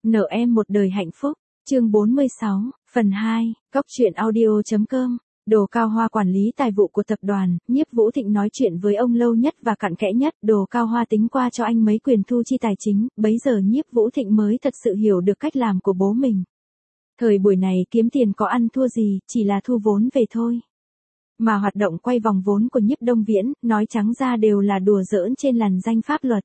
Nợ em một đời hạnh phúc. Chương 46, phần 2, Cóc truyện audio.com. Đồ Cao Hoa quản lý tài vụ của tập đoàn, Nhiếp Vũ Thịnh nói chuyện với ông lâu nhất và cặn kẽ nhất. Đồ Cao Hoa tính qua cho anh mấy quyền thu chi tài chính, bấy giờ Nhiếp Vũ Thịnh mới thật sự hiểu được cách làm của bố mình. Thời buổi này kiếm tiền có ăn thua gì, chỉ là thu vốn về thôi. Mà hoạt động quay vòng vốn của Nhiếp Đông Viễn, nói trắng ra đều là đùa giỡn trên làn danh pháp luật.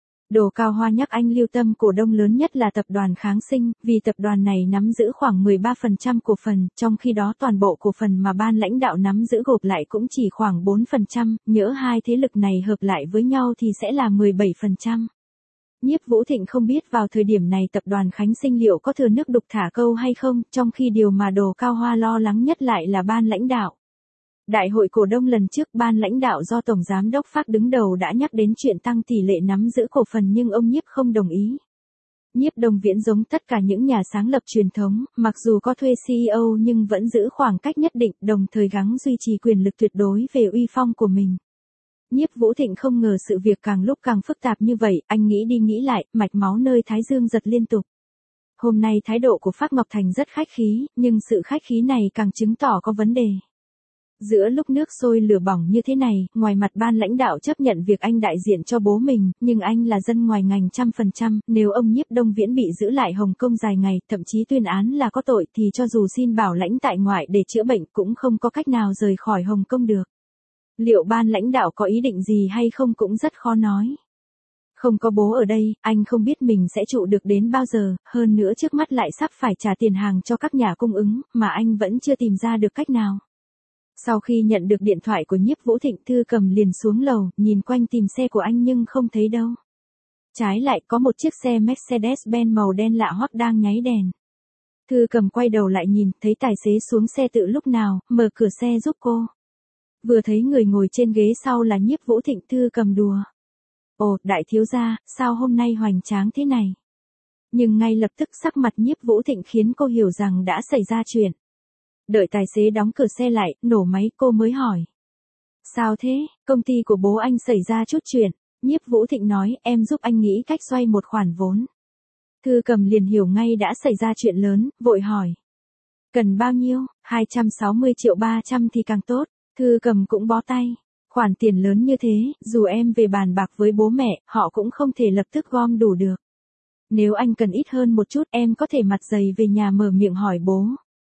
Đồ Cao Hoa nhắc anh lưu tâm cổ đông lớn nhất là tập đoàn Kháng Sinh, vì tập đoàn này nắm giữ khoảng 13% cổ phần, trong khi đó toàn bộ cổ phần mà ban lãnh đạo nắm giữ gộp lại cũng chỉ khoảng 4%, nhỡ hai thế lực này hợp lại với nhau thì sẽ là 17%. Nhiếp Vũ Thịnh không biết vào thời điểm này tập đoàn Khánh Sinh liệu có thừa nước đục thả câu hay không, trong khi điều mà Đồ Cao Hoa lo lắng nhất lại là ban lãnh đạo. Đại hội cổ đông lần trước ban lãnh đạo do Tổng Giám đốc Phác đứng đầu đã nhắc đến chuyện tăng tỷ lệ nắm giữ cổ phần nhưng ông Nhiếp không đồng ý. Nhiếp Đông Viễn giống tất cả những nhà sáng lập truyền thống, mặc dù có thuê CEO nhưng vẫn giữ khoảng cách nhất định, đồng thời gắng duy trì quyền lực tuyệt đối về uy phong của mình. Nhiếp Vũ Thịnh không ngờ sự việc càng lúc càng phức tạp như vậy, anh nghĩ đi nghĩ lại, mạch máu nơi thái dương giật liên tục. Hôm nay thái độ của Phác Ngọc Thành rất khách khí, nhưng sự khách khí này càng chứng tỏ có vấn đề. Giữa lúc nước sôi lửa bỏng như thế này, ngoài mặt ban lãnh đạo chấp nhận việc anh đại diện cho bố mình, nhưng anh là dân ngoài ngành 100%, nếu ông Nhiếp Đông Viễn bị giữ lại Hồng Kông dài ngày, thậm chí tuyên án là có tội thì cho dù xin bảo lãnh tại ngoại để chữa bệnh cũng không có cách nào rời khỏi Hồng Kông được. Liệu ban lãnh đạo có ý định gì hay không cũng rất khó nói. Không có bố ở đây, anh không biết mình sẽ trụ được đến bao giờ, hơn nữa trước mắt lại sắp phải trả tiền hàng cho các nhà cung ứng, mà anh vẫn chưa tìm ra được cách nào. Sau khi nhận được điện thoại của Nhiếp Vũ Thịnh, Thư Cầm liền xuống lầu, nhìn quanh tìm xe của anh nhưng không thấy đâu. Trái lại có một chiếc xe Mercedes-Benz màu đen lạ hoắc đang nháy đèn. Thư Cầm quay đầu lại nhìn, thấy tài xế xuống xe tự lúc nào, mở cửa xe giúp cô. Vừa thấy người ngồi trên ghế sau là Nhiếp Vũ Thịnh, Thư Cầm đùa. Ồ, đại thiếu gia, sao hôm nay hoành tráng thế này? Nhưng ngay lập tức sắc mặt Nhiếp Vũ Thịnh khiến cô hiểu rằng đã xảy ra chuyện. Đợi tài xế đóng cửa xe lại, nổ máy cô mới hỏi. Sao thế, công ty của bố anh xảy ra chút chuyện. Nhiếp Vũ Thịnh nói, em giúp anh nghĩ cách xoay một khoản vốn. Thư Cầm liền hiểu ngay đã xảy ra chuyện lớn, vội hỏi. Cần bao nhiêu, 260 triệu 300 thì càng tốt. Thư Cầm cũng bó tay. Khoản tiền lớn như thế, dù em về bàn bạc với bố mẹ, họ cũng không thể lập tức gom đủ được. Nếu anh cần ít hơn một chút, em có thể mặt dày về nhà mở miệng hỏi bố.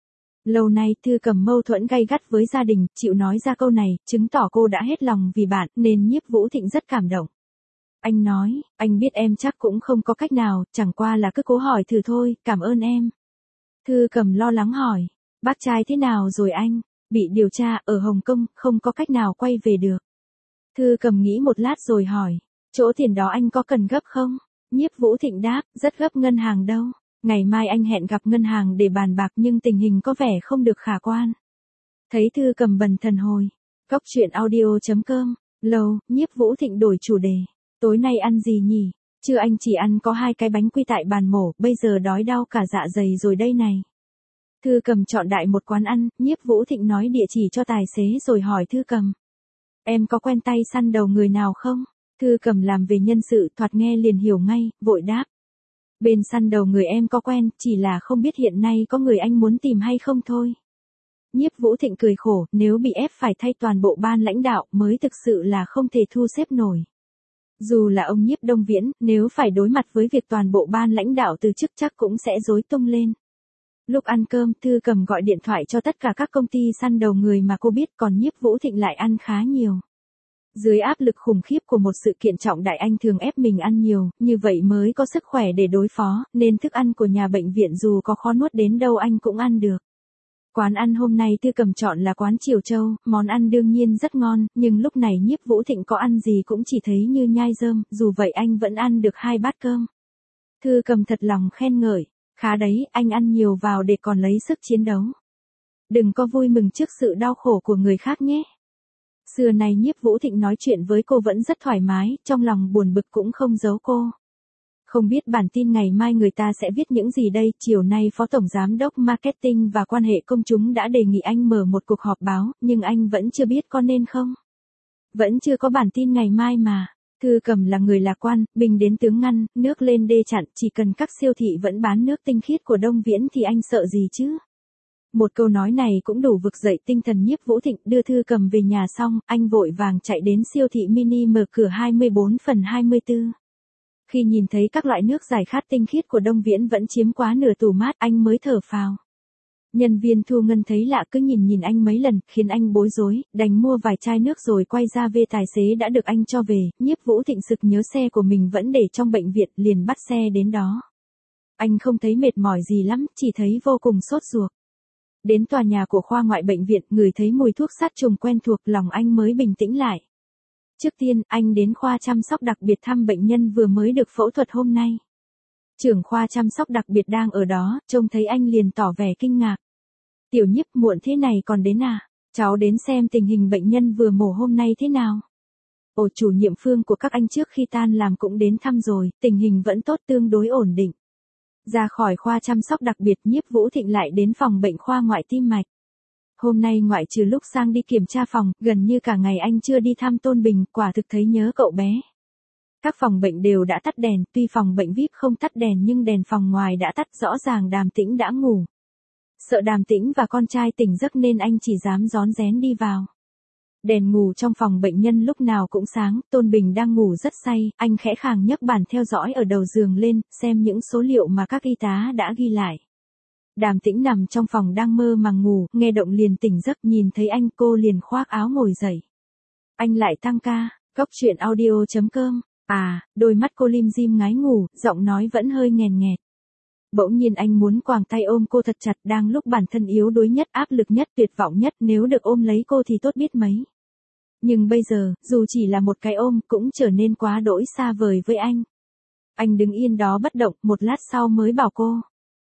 Lâu nay Thư Cầm mâu thuẫn gay gắt với gia đình, chịu nói ra câu này, chứng tỏ cô đã hết lòng vì bạn, nên Nhiếp Vũ Thịnh rất cảm động. Anh nói, anh biết em chắc cũng không có cách nào, chẳng qua là cứ cố hỏi thử thôi, cảm ơn em. Thư Cầm lo lắng hỏi, bác trai thế nào rồi anh? Bị điều tra ở Hồng Kông, không có cách nào quay về được. Thư Cầm nghĩ một lát rồi hỏi, chỗ tiền đó anh có cần gấp không? Nhiếp Vũ Thịnh đáp, rất gấp, ngân hàng đâu. Ngày mai anh hẹn gặp ngân hàng để bàn bạc nhưng tình hình có vẻ không được khả quan. Thấy Thư Cầm bần thần hồi. Cóc truyện audio.com. Lâu, Nhiếp Vũ Thịnh đổi chủ đề. Tối nay ăn gì nhỉ? Chưa, anh chỉ ăn có 2 cái bánh quy tại bàn mổ, bây giờ đói đau cả dạ dày rồi đây này. Thư Cầm chọn đại một quán ăn, Nhiếp Vũ Thịnh nói địa chỉ cho tài xế rồi hỏi Thư Cầm. Em có quen tay săn đầu người nào không? Thư Cầm làm về nhân sự, thoạt nghe liền hiểu ngay, vội đáp. Bên săn đầu người em có quen, chỉ là không biết hiện nay có người anh muốn tìm hay không thôi. Nhiếp Vũ Thịnh cười khổ, nếu bị ép phải thay toàn bộ ban lãnh đạo mới thực sự là không thể thu xếp nổi. Dù là ông Nhiếp Đông Viễn, nếu phải đối mặt với việc toàn bộ ban lãnh đạo từ chức chắc cũng sẽ rối tung lên. Lúc ăn cơm, Thư Cầm gọi điện thoại cho tất cả các công ty săn đầu người mà cô biết, còn Nhiếp Vũ Thịnh lại ăn khá nhiều. Dưới áp lực khủng khiếp của một sự kiện trọng đại anh thường ép mình ăn nhiều, như vậy mới có sức khỏe để đối phó, nên thức ăn của nhà bệnh viện dù có khó nuốt đến đâu anh cũng ăn được. Quán ăn hôm nay Thư Cầm chọn là quán Triều Châu, món ăn đương nhiên rất ngon, nhưng lúc này Nhiếp Vũ Thịnh có ăn gì cũng chỉ thấy như nhai rơm, dù vậy anh vẫn ăn được 2 bát cơm. Thư Cầm thật lòng khen ngợi, khá đấy, anh ăn nhiều vào để còn lấy sức chiến đấu. Đừng có vui mừng trước sự đau khổ của người khác nhé. Xưa này Nhiếp Vũ Thịnh nói chuyện với cô vẫn rất thoải mái, trong lòng buồn bực cũng không giấu cô. Không biết bản tin ngày mai người ta sẽ viết những gì đây, chiều nay Phó Tổng Giám đốc Marketing và Quan hệ Công chúng đã đề nghị anh mở một cuộc họp báo, nhưng anh vẫn chưa biết có nên không. Vẫn chưa có bản tin ngày mai mà. Thư Cầm là người lạc quan, binh đến tướng ngăn, nước lên đê chặn, chỉ cần các siêu thị vẫn bán nước tinh khiết của Đông Viễn thì anh sợ gì chứ? Một câu nói này cũng đủ vực dậy tinh thần Nhiếp Vũ Thịnh. Đưa Thư Cầm về nhà xong, anh vội vàng chạy đến siêu thị mini mở cửa 24/24. Khi nhìn thấy các loại nước giải khát tinh khiết của Đông Viễn vẫn chiếm quá nửa tủ mát, anh mới thở phào. Nhân viên thu ngân thấy lạ cứ nhìn anh mấy lần, khiến anh bối rối, đành mua vài chai nước rồi quay ra về tài xế đã được anh cho về. Nhiếp Vũ Thịnh sực nhớ xe của mình vẫn để trong bệnh viện, liền bắt xe đến đó. Anh không thấy mệt mỏi gì lắm, chỉ thấy vô cùng sốt ruột. Đến tòa nhà của khoa ngoại bệnh viện, ngửi thấy mùi thuốc sát trùng quen thuộc, lòng anh mới bình tĩnh lại. Trước tiên, anh đến khoa chăm sóc đặc biệt thăm bệnh nhân vừa mới được phẫu thuật hôm nay. Trưởng khoa chăm sóc đặc biệt đang ở đó, trông thấy anh liền tỏ vẻ kinh ngạc. Tiểu Nhiếp, muộn thế này còn đến à? Cháu đến xem tình hình bệnh nhân vừa mổ hôm nay thế nào. Ồ, chủ nhiệm Phương của các anh trước khi tan làm cũng đến thăm rồi, tình hình vẫn tốt, tương đối ổn định. Ra khỏi khoa chăm sóc đặc biệt, Nhiếp Vũ Thịnh lại đến phòng bệnh khoa ngoại tim mạch. Hôm nay ngoại trừ lúc sang đi kiểm tra phòng, gần như cả ngày anh chưa đi thăm Tôn Bình, quả thực thấy nhớ cậu bé. Các phòng bệnh đều đã tắt đèn, tuy phòng bệnh VIP không tắt đèn nhưng đèn phòng ngoài đã tắt, rõ ràng Đàm Tĩnh đã ngủ. Sợ Đàm Tĩnh và con trai tỉnh giấc nên anh chỉ dám rón rén đi vào. Đèn ngủ trong phòng bệnh nhân lúc nào cũng sáng, Tôn Bình đang ngủ rất say, anh khẽ khàng nhấc bàn theo dõi ở đầu giường lên, xem những số liệu mà các y tá đã ghi lại. Đàm Tĩnh nằm trong phòng đang mơ màng ngủ, nghe động liền tỉnh giấc, nhìn thấy anh cô liền khoác áo ngồi dậy. Anh lại tăng ca, Cóc Truyện Audio.com. Đôi mắt cô lim dim ngái ngủ, giọng nói vẫn hơi nghèn nghẹt. Bỗng nhiên anh muốn quàng tay ôm cô thật chặt, đang lúc bản thân yếu đuối nhất, áp lực nhất, tuyệt vọng nhất, nếu được ôm lấy cô thì tốt biết mấy. Nhưng bây giờ, dù chỉ là một cái ôm, cũng trở nên quá đỗi xa vời với anh. Anh đứng yên đó bất động, một lát sau mới bảo cô.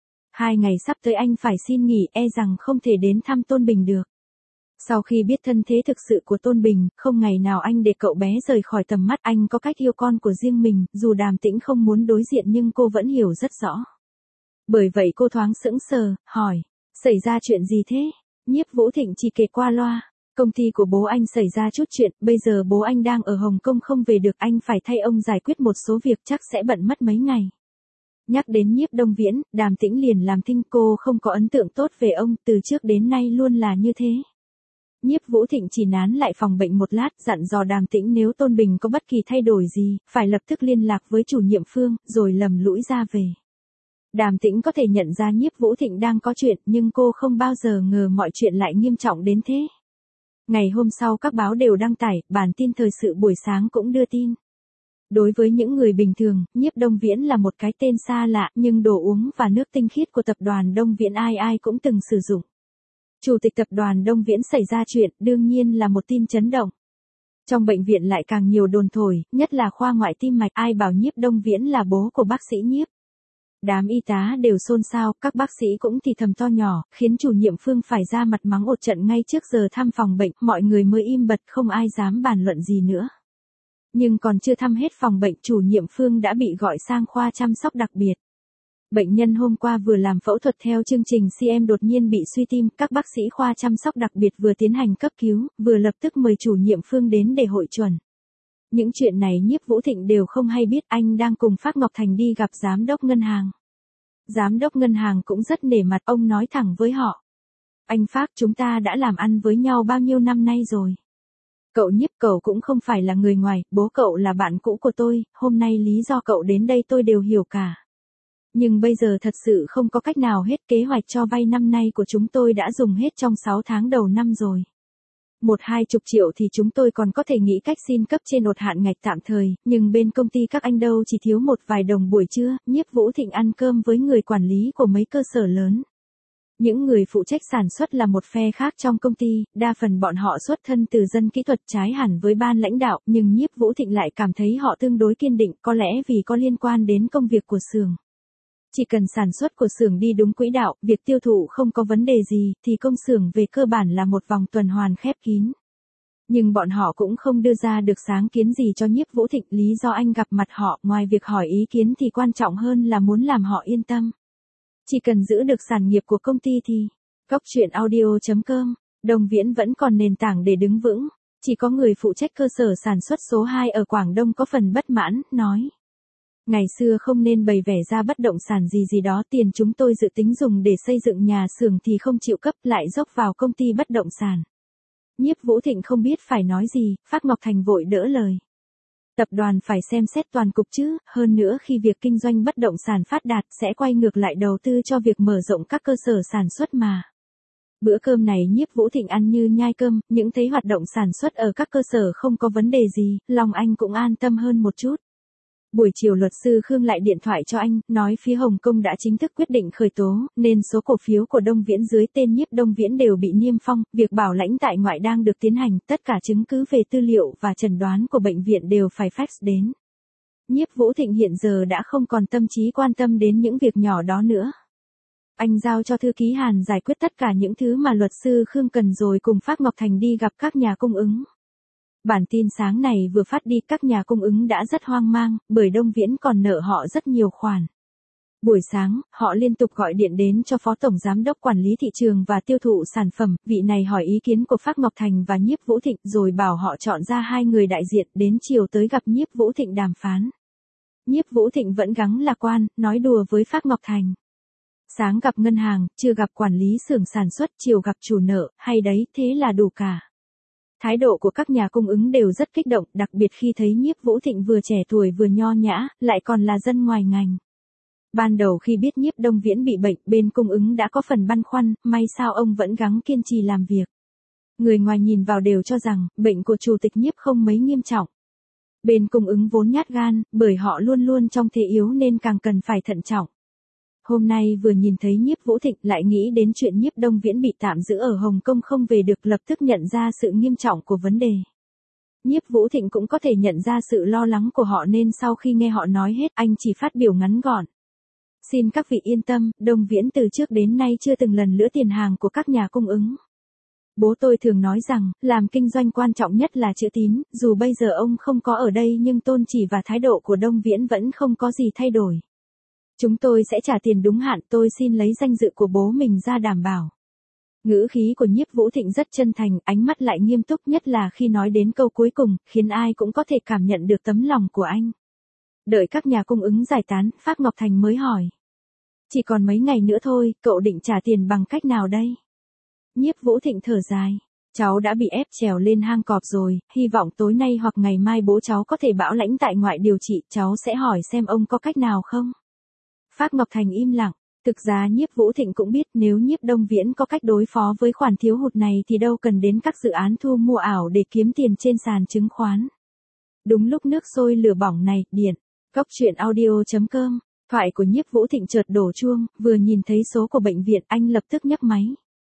2 ngày sắp tới anh phải xin nghỉ, e rằng không thể đến thăm Tôn Bình được. Sau khi biết thân thế thực sự của Tôn Bình, không ngày nào anh để cậu bé rời khỏi tầm mắt. Anh có cách yêu con của riêng mình, dù Đàm Tĩnh không muốn đối diện nhưng cô vẫn hiểu rất rõ. Bởi vậy cô thoáng sững sờ, hỏi, xảy ra chuyện gì thế? Nhiếp Vũ Thịnh chỉ kể qua loa, công ty của bố anh xảy ra chút chuyện, bây giờ bố anh đang ở Hồng Kông không về được, anh phải thay ông giải quyết một số việc, chắc sẽ bận mất mấy ngày. Nhắc đến Nhiếp Đông Viễn, Đàm Tĩnh liền làm thinh, cô không có ấn tượng tốt về ông, từ trước đến nay luôn là như thế. Nhiếp Vũ Thịnh chỉ nán lại phòng bệnh một lát, dặn dò Đàm Tĩnh nếu Tôn Bình có bất kỳ thay đổi gì, phải lập tức liên lạc với chủ nhiệm Phương, rồi lầm lũi ra về. Đàm Tĩnh có thể nhận ra Nhiếp Vũ Thịnh đang có chuyện, nhưng cô không bao giờ ngờ mọi chuyện lại nghiêm trọng đến thế. Ngày hôm sau các báo đều đăng tải, bản tin thời sự buổi sáng cũng đưa tin. Đối với những người bình thường, Nhiếp Đông Viễn là một cái tên xa lạ, nhưng đồ uống và nước tinh khiết của tập đoàn Đông Viễn ai ai cũng từng sử dụng. Chủ tịch tập đoàn Đông Viễn xảy ra chuyện, đương nhiên là một tin chấn động. Trong bệnh viện lại càng nhiều đồn thổi, nhất là khoa ngoại tim mạch, ai bảo Nhiếp Đông Viễn là bố của bác sĩ Nhiếp. Đám y tá đều xôn xao, các bác sĩ cũng thì thầm to nhỏ, khiến chủ nhiệm Phương phải ra mặt mắng một trận ngay trước giờ thăm phòng bệnh, mọi người mới im bặt, không ai dám bàn luận gì nữa. Nhưng còn chưa thăm hết phòng bệnh, chủ nhiệm Phương đã bị gọi sang khoa chăm sóc đặc biệt. Bệnh nhân hôm qua vừa làm phẫu thuật theo chương trình CM đột nhiên bị suy tim, các bác sĩ khoa chăm sóc đặc biệt vừa tiến hành cấp cứu, vừa lập tức mời chủ nhiệm Phương đến để hội chuẩn. Những chuyện này Nhiếp Vũ Thịnh đều không hay biết, anh đang cùng Phác Ngọc Thành đi gặp giám đốc ngân hàng. Giám đốc ngân hàng cũng rất nể mặt, ông nói thẳng với họ. Anh Phác, chúng ta đã làm ăn với nhau bao nhiêu năm nay rồi. Cậu Nhiếp, cậu cũng không phải là người ngoài, bố cậu là bạn cũ của tôi, hôm nay lý do cậu đến đây tôi đều hiểu cả. Nhưng bây giờ thật sự không có cách nào hết, kế hoạch cho vay năm nay của chúng tôi đã dùng hết trong 6 tháng đầu năm rồi. 1-20 triệu thì chúng tôi còn có thể nghĩ cách xin cấp trên đột hạn ngạch tạm thời, nhưng bên công ty các anh đâu chỉ thiếu một vài đồng buổi trưa. Nhiếp Vũ Thịnh ăn cơm với người quản lý của mấy cơ sở lớn. Những người phụ trách sản xuất là một phe khác trong công ty, đa phần bọn họ xuất thân từ dân kỹ thuật, trái hẳn với ban lãnh đạo, nhưng Nhiếp Vũ Thịnh lại cảm thấy họ tương đối kiên định, có lẽ vì có liên quan đến công việc của xưởng. Chỉ cần sản xuất của xưởng đi đúng quỹ đạo, việc tiêu thụ không có vấn đề gì, thì công xưởng về cơ bản là một vòng tuần hoàn khép kín. Nhưng bọn họ cũng không đưa ra được sáng kiến gì cho Nhiếp Vũ Thịnh, lý do anh gặp mặt họ, ngoài việc hỏi ý kiến thì quan trọng hơn là muốn làm họ yên tâm. Chỉ cần giữ được sản nghiệp của công ty thì, Cóc Truyện Audio.com, Đông Viễn vẫn còn nền tảng để đứng vững. Chỉ có người phụ trách cơ sở sản xuất số 2 ở Quảng Đông có phần bất mãn, nói. Ngày xưa không nên bày vẻ ra bất động sản gì đó, tiền chúng tôi dự tính dùng để xây dựng nhà xưởng thì không chịu cấp, lại dốc vào công ty bất động sản. Nhiếp Vũ Thịnh không biết phải nói gì, Phác Ngọc Thành vội đỡ lời. Tập đoàn phải xem xét toàn cục chứ, hơn nữa khi việc kinh doanh bất động sản phát đạt sẽ quay ngược lại đầu tư cho việc mở rộng các cơ sở sản xuất mà. Bữa cơm này Nhiếp Vũ Thịnh ăn như nhai cơm, những thấy hoạt động sản xuất ở các cơ sở không có vấn đề gì, lòng anh cũng an tâm hơn một chút. Buổi chiều luật sư Khương lại điện thoại cho anh, nói phía Hồng Kông đã chính thức quyết định khởi tố, nên số cổ phiếu của Đông Viễn dưới tên Nhiếp Đông Viễn đều bị niêm phong, việc bảo lãnh tại ngoại đang được tiến hành, tất cả chứng cứ về tư liệu và chẩn đoán của bệnh viện đều phải fax đến. Nhiếp Vũ Thịnh hiện giờ đã không còn tâm trí quan tâm đến những việc nhỏ đó nữa. Anh giao cho thư ký Hàn giải quyết tất cả những thứ mà luật sư Khương cần rồi cùng Phác Ngọc Thành đi gặp các nhà cung ứng. Bản tin sáng này vừa phát đi, các nhà cung ứng đã rất hoang mang, bởi Đông Viễn còn nợ họ rất nhiều khoản. Buổi sáng, họ liên tục gọi điện đến cho Phó Tổng Giám đốc Quản lý Thị trường và Tiêu thụ Sản phẩm, vị này hỏi ý kiến của Phác Ngọc Thành và Nhiếp Vũ Thịnh rồi bảo họ chọn ra 2 người đại diện, đến chiều tới gặp Nhiếp Vũ Thịnh đàm phán. Nhiếp Vũ Thịnh vẫn gắng lạc quan, nói đùa với Phác Ngọc Thành. Sáng gặp ngân hàng, trưa gặp quản lý xưởng sản xuất, chiều gặp chủ nợ, hay đấy, thế là đủ cả. Thái độ của các nhà cung ứng đều rất kích động, đặc biệt khi thấy Nhiếp Vũ Thịnh vừa trẻ tuổi vừa nho nhã, lại còn là dân ngoài ngành. Ban đầu khi biết Nhiếp Đông Viễn bị bệnh, bên cung ứng đã có phần băn khoăn, may sao ông vẫn gắng kiên trì làm việc. Người ngoài nhìn vào đều cho rằng, bệnh của chủ tịch Nhiếp không mấy nghiêm trọng. Bên cung ứng vốn nhát gan, bởi họ luôn luôn trong thế yếu nên càng cần phải thận trọng. Hôm nay vừa nhìn thấy Nhiếp Vũ Thịnh lại nghĩ đến chuyện Nhiếp Đông Viễn bị tạm giữ ở Hồng Kông không về được, lập tức nhận ra sự nghiêm trọng của vấn đề. Nhiếp Vũ Thịnh cũng có thể nhận ra sự lo lắng của họ nên sau khi nghe họ nói hết, anh chỉ phát biểu ngắn gọn. Xin các vị yên tâm, Đông Viễn từ trước đến nay chưa từng lần lữa tiền hàng của các nhà cung ứng. Bố tôi thường nói rằng, làm kinh doanh quan trọng nhất là chữ tín, dù bây giờ ông không có ở đây nhưng tôn chỉ và thái độ của Đông Viễn vẫn không có gì thay đổi. Chúng tôi sẽ trả tiền đúng hạn, tôi xin lấy danh dự của bố mình ra đảm bảo. Ngữ khí của Nhiếp Vũ Thịnh rất chân thành, ánh mắt lại nghiêm túc, nhất là khi nói đến câu cuối cùng, khiến ai cũng có thể cảm nhận được tấm lòng của anh. Đợi các nhà cung ứng giải tán, Phác Ngọc Thành mới hỏi. Chỉ còn mấy ngày nữa thôi, cậu định trả tiền bằng cách nào đây? Nhiếp Vũ Thịnh thở dài. Cháu đã bị ép trèo lên hang cọp rồi, hy vọng tối nay hoặc ngày mai bố cháu có thể bảo lãnh tại ngoại điều trị, cháu sẽ hỏi xem ông có cách nào không? Phác Ngọc Thành im lặng. Thực ra Nhiếp Vũ Thịnh cũng biết nếu Nhiếp Đông Viễn có cách đối phó với khoản thiếu hụt này thì đâu cần đến các dự án thu mua ảo để kiếm tiền trên sàn chứng khoán. Đúng lúc nước sôi lửa bỏng này, điện. Góc truyện audio.com. Thoại của Nhiếp Vũ Thịnh chợt đổ chuông, vừa nhìn thấy số của bệnh viện anh lập tức nhấc máy.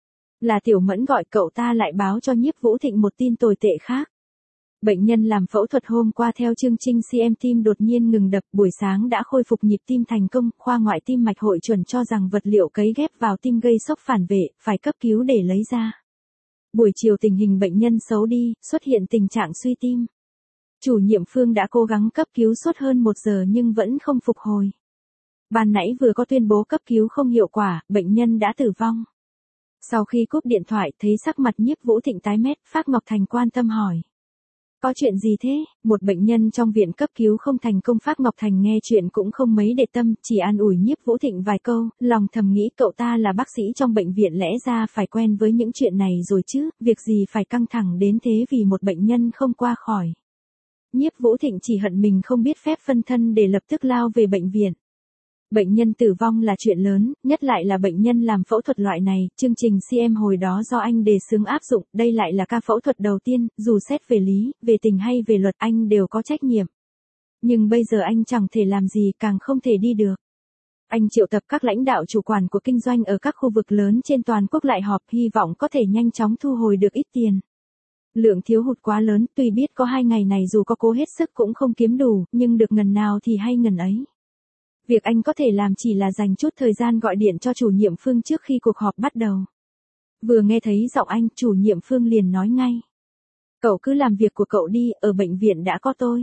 Là Tiểu Mẫn gọi, cậu ta lại báo cho Nhiếp Vũ Thịnh một tin tồi tệ khác. Bệnh nhân làm phẫu thuật hôm qua theo chương trình CM tim đột nhiên ngừng đập, buổi sáng đã khôi phục nhịp tim thành công, khoa ngoại tim mạch hội chuẩn cho rằng vật liệu cấy ghép vào tim gây sốc phản vệ, phải cấp cứu để lấy ra. Buổi chiều tình hình bệnh nhân xấu đi, xuất hiện tình trạng suy tim. Chủ nhiệm Phương đã cố gắng cấp cứu suốt hơn 1 giờ nhưng vẫn không phục hồi. Ban nãy vừa có tuyên bố cấp cứu không hiệu quả, bệnh nhân đã tử vong. Sau khi cúp điện thoại thấy sắc mặt Nhiếp Vũ Thịnh tái mét, Phác Ngọc Thành quan tâm hỏi. Có chuyện gì thế? Một bệnh nhân trong viện cấp cứu không thành công. Phác Ngọc Thành nghe chuyện cũng không mấy để tâm, chỉ an ủi Nhiếp Vũ Thịnh vài câu, lòng thầm nghĩ cậu ta là bác sĩ trong bệnh viện lẽ ra phải quen với những chuyện này rồi chứ, việc gì phải căng thẳng đến thế vì một bệnh nhân không qua khỏi. Nhiếp Vũ Thịnh chỉ hận mình không biết phép phân thân để lập tức lao về bệnh viện. Bệnh nhân tử vong là chuyện lớn, nhất lại là bệnh nhân làm phẫu thuật loại này, chương trình CM hồi đó do anh đề xướng áp dụng, đây lại là ca phẫu thuật đầu tiên, dù xét về lý, về tình hay về luật anh đều có trách nhiệm. Nhưng bây giờ anh chẳng thể làm gì, càng không thể đi được. Anh triệu tập các lãnh đạo chủ quản của kinh doanh ở các khu vực lớn trên toàn quốc lại họp, hy vọng có thể nhanh chóng thu hồi được ít tiền. Lượng thiếu hụt quá lớn, tuy biết có 2 ngày này dù có cố hết sức cũng không kiếm đủ, nhưng được ngần nào thì hay ngần ấy. Việc anh có thể làm chỉ là dành chút thời gian gọi điện cho chủ nhiệm Phương trước khi cuộc họp bắt đầu. Vừa nghe thấy giọng anh, chủ nhiệm Phương liền nói ngay. Cậu cứ làm việc của cậu đi, ở bệnh viện đã có tôi.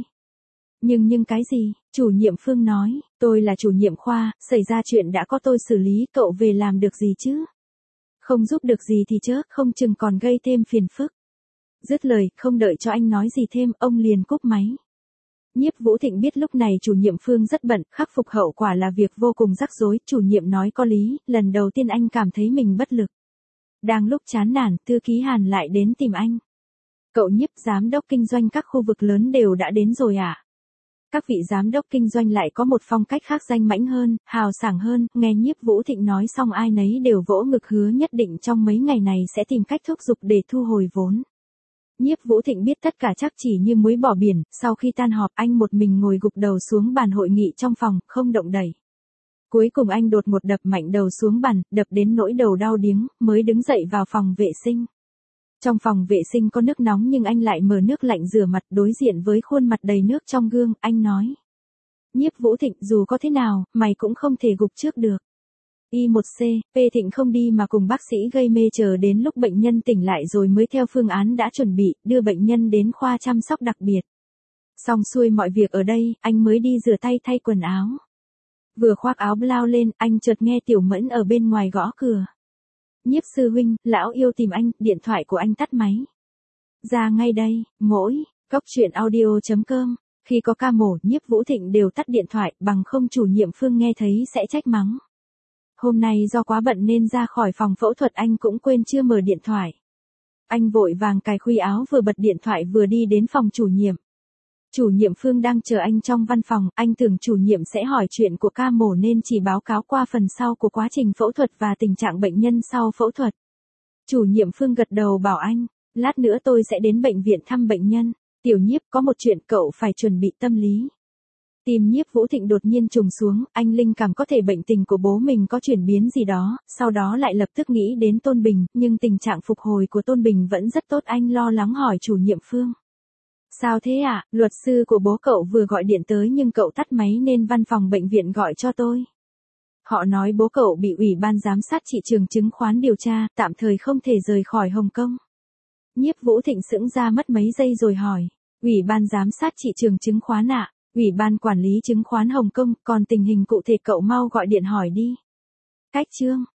Nhưng cái gì? Chủ nhiệm Phương nói, tôi là chủ nhiệm khoa, xảy ra chuyện đã có tôi xử lý, cậu về làm được gì chứ? Không giúp được gì thì chớ, không chừng còn gây thêm phiền phức. Dứt lời, không đợi cho anh nói gì thêm, ông liền cúp máy. Nhiếp Vũ Thịnh biết lúc này chủ nhiệm Phương rất bận, khắc phục hậu quả là việc vô cùng rắc rối, chủ nhiệm nói có lý, lần đầu tiên anh cảm thấy mình bất lực. Đang lúc chán nản, thư ký Hàn lại đến tìm anh. Cậu Nhiếp, giám đốc kinh doanh các khu vực lớn đều đã đến rồi à? Các vị giám đốc kinh doanh lại có một phong cách khác, danh mãnh hơn, hào sảng hơn, nghe Nhiếp Vũ Thịnh nói xong ai nấy đều vỗ ngực hứa nhất định trong mấy ngày này sẽ tìm cách thúc giục để thu hồi vốn. Nhiếp Vũ Thịnh biết tất cả chắc chỉ như muối bỏ biển, sau khi tan họp anh một mình ngồi gục đầu xuống bàn hội nghị trong phòng, không động đậy. Cuối cùng anh đột một đập mạnh đầu xuống bàn, đập đến nỗi đầu đau điếng, mới đứng dậy vào phòng vệ sinh. Trong phòng vệ sinh có nước nóng nhưng anh lại mở nước lạnh rửa mặt, đối diện với khuôn mặt đầy nước trong gương, anh nói. Nhiếp Vũ Thịnh, dù có thế nào, mày cũng không thể gục trước được. Y1C, P Thịnh không đi mà cùng bác sĩ gây mê chờ đến lúc bệnh nhân tỉnh lại rồi mới theo phương án đã chuẩn bị, đưa bệnh nhân đến khoa chăm sóc đặc biệt. Xong xuôi mọi việc ở đây, anh mới đi rửa tay thay quần áo. Vừa khoác áo blau lên, anh chợt nghe Tiểu Mẫn ở bên ngoài gõ cửa. Nhiếp sư huynh, lão yêu tìm anh, điện thoại của anh tắt máy. Ra ngay đây, mỗi, coctruyện.audio.com. Khi có ca mổ, Nhiếp Vũ Thịnh đều tắt điện thoại, bằng không chủ nhiệm Phương nghe thấy sẽ trách mắng. Hôm nay do quá bận nên ra khỏi phòng phẫu thuật anh cũng quên chưa mở điện thoại. Anh vội vàng cài khuy áo vừa bật điện thoại vừa đi đến phòng chủ nhiệm. Chủ nhiệm Phương đang chờ anh trong văn phòng, anh tưởng chủ nhiệm sẽ hỏi chuyện của ca mổ nên chỉ báo cáo qua phần sau của quá trình phẫu thuật và tình trạng bệnh nhân sau phẫu thuật. Chủ nhiệm Phương gật đầu bảo anh, lát nữa tôi sẽ đến bệnh viện thăm bệnh nhân. Tiểu Nhiếp, có một chuyện cậu phải chuẩn bị tâm lý. Tim Nhiếp Vũ Thịnh đột nhiên trùng xuống, anh linh cảm có thể bệnh tình của bố mình có chuyển biến gì đó, sau đó lại lập tức nghĩ đến Tôn Bình, nhưng tình trạng phục hồi của Tôn Bình vẫn rất tốt, anh lo lắng hỏi chủ nhiệm Phương. Sao thế ạ, luật sư của bố cậu vừa gọi điện tới nhưng cậu tắt máy nên văn phòng bệnh viện gọi cho tôi. Họ nói bố cậu bị Ủy ban giám sát thị trường chứng khoán điều tra, tạm thời không thể rời khỏi Hồng Kông. Nhiếp Vũ Thịnh sững ra mất mấy giây rồi hỏi, Ủy ban giám sát thị trường chứng khoán ạ? Ủy ban quản lý chứng khoán Hồng Kông, còn tình hình cụ thể cậu mau gọi điện hỏi đi. Cách chương